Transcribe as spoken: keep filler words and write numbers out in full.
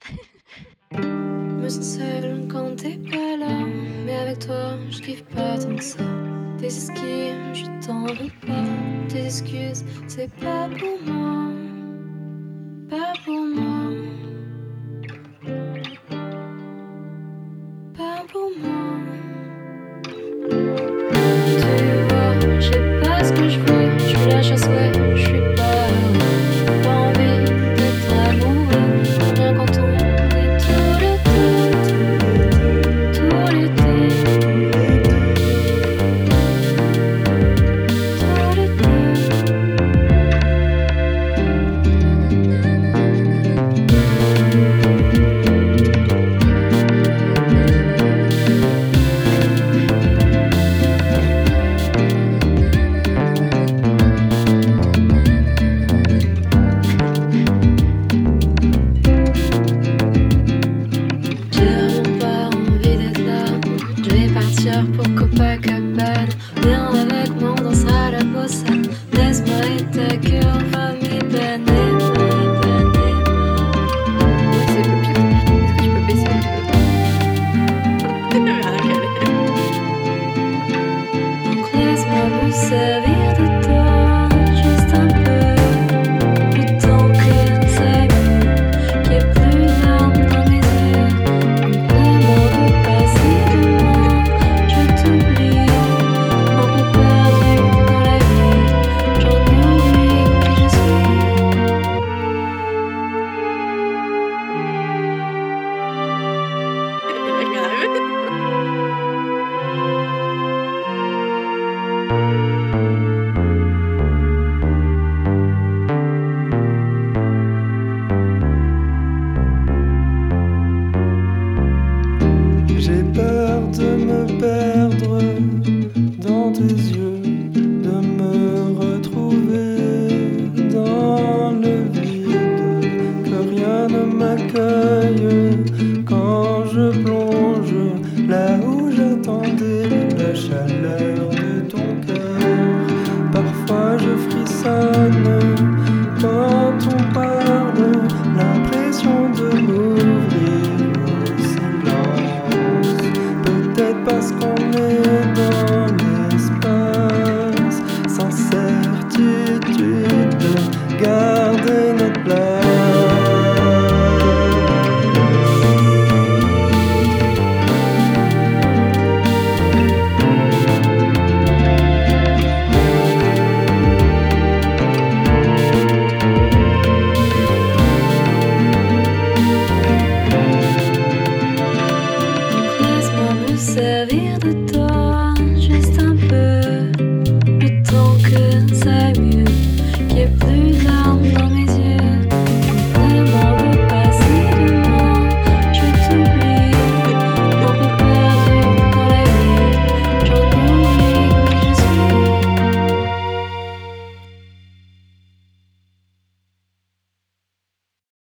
Me sens seule quand t'es pas là, mais avec toi, je kiffe pas tant que ça. Tes esquives, je t'en veux pas. Tes excuses, c'est pas pour moi, pas pour moi, pas pour moi. Tu vois, je sais pas ce que je veux, je veux la chasse, ouais, je suis pas heureux. Pas envie d'être amoureux, rien quand on est tout l'été, tout l'été. Pour Copacabana, viens avec moi, on dansera la bossa. Laisse-moi et ta cœur va m'ébaner. Ouais, c'est le pire. Est-ce que tu peux baisser un peu? Donc laisse-moi me servir de toi, juste un peu. Le temps que ça bouge, qu'il n'y ait plus de larmes dans mes yeux. Ne m'en veux pas si de moi je t'oublie. Un peu perdu dans la vie, j'en oublie qui je suis. J'ai peur de me perdre dans tes yeux, de me retrouver dans le vide, que rien ne m'accueille quand je plonge là où j'attendais la chaleur de ton cœur. Parfois je frissonne quand on parle, l'impression de m'ouvrir au silence. Peut-être parce qu'on est dans l'espace, sans certitude de garder notre place. Donc laisse-moi me servir de toi.